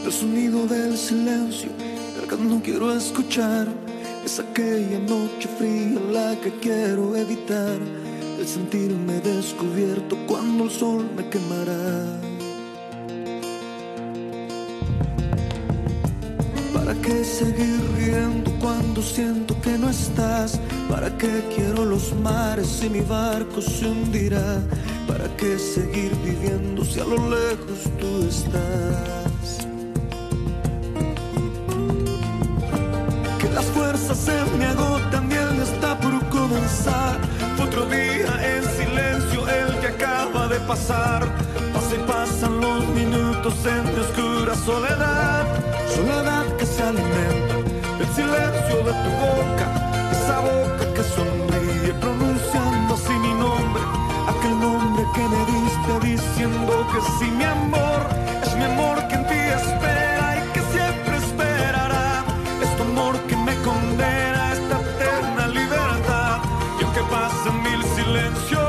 El sonido del silencio, el que no quiero escuchar. Es aquella noche fría la que quiero evitar. El sentirme descubierto cuando el sol me quemará. ¿Para qué seguir riendo cuando siento que no estás? ¿Para qué quiero los mares si mi barco se hundirá? ¿Para qué seguir viviendo si a lo lejos tú estás? Que las fuerzas se me agotan y el está por comenzar. Fue otro día en silencio el que acaba de pasar. Pasa y pasan los minutos en mi oscura soledad. Soledad que se alimenta del silencio de tu boca. Esa boca que sonríe pronunciando así mi nombre. Aquel nombre que me diste diciendo que sí, mi amor. Es mi amor que en ti espera y que siempre esperará. Es tu amor que me condena a esta eterna libertad. Y aunque pasen mil silencios,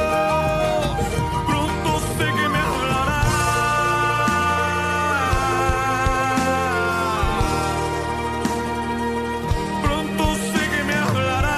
pronto sé que me hablará. Pronto sé que me hablará.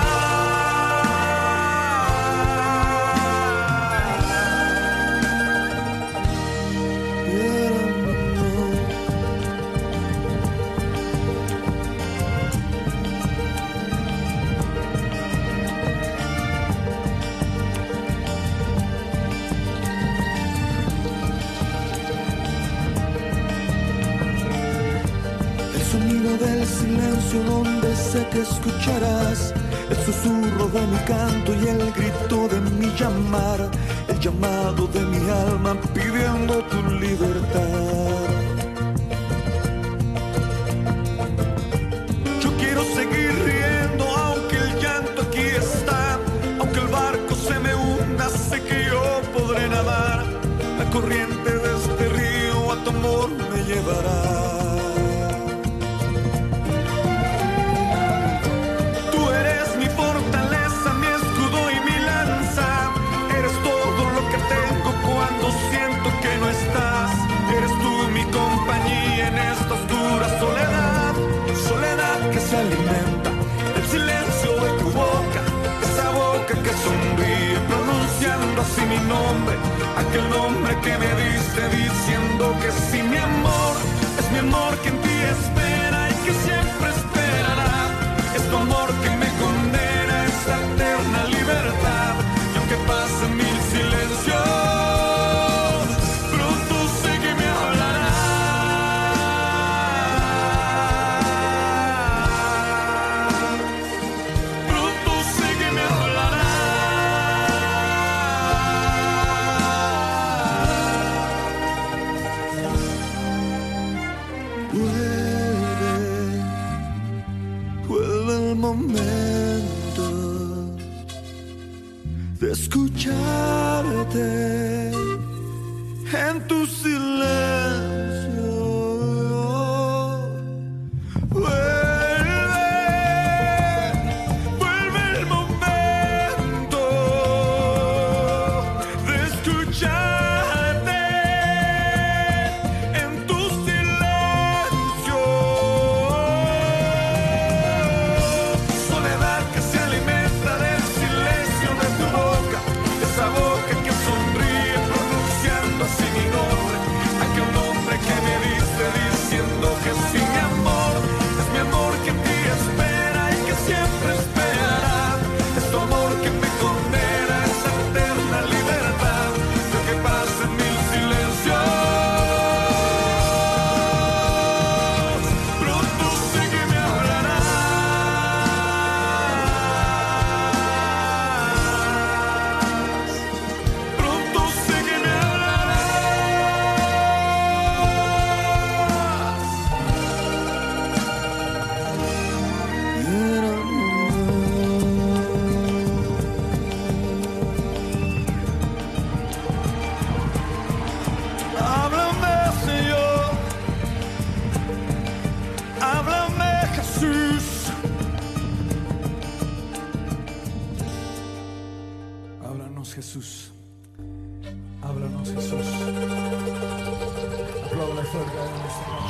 El sonido del silencio donde sé que escucharás. El susurro de mi canto y el grito de mi llamar. El llamado de mi alma pidiendo tu libertad. Yo quiero seguir riendo aunque el llanto aquí está. Aunque el barco se me hunda, sé que yo podré nadar. La corriente de este río a tu amor me llevará. Alimenta el silencio de tu boca, esa boca que sonríe pronunciando así mi nombre, aquel nombre que me diste diciendo que sí, mi amor. Es mi amor que en ti espera y que siempre esperará. Es tu amor que me condena a esa eterna libertad. Y aunque pasen mil silencios, pronto sé que me hablará. Vuelve el momento de escucharte en tu silencio. Vuelve el momento de escucharte en tu silencio. Soledad que se alimenta del silencio de tu boca, esa boca que sonríe pronunciando así mi nombre, aquel nombre que me diste diciendo que sí, mi amor. Es mi amor que en ti espera y que siempre esperará. Es tu amor que me condena a esa eterna libertad. Lo que pasa en mil silencios, pronto sé que me hablará. Pronto sé que me Háblame, Señor. Háblame, Jesús. Háblanos, Jesús. Háblanos, Jesús. Apláudale fuerte a nuestro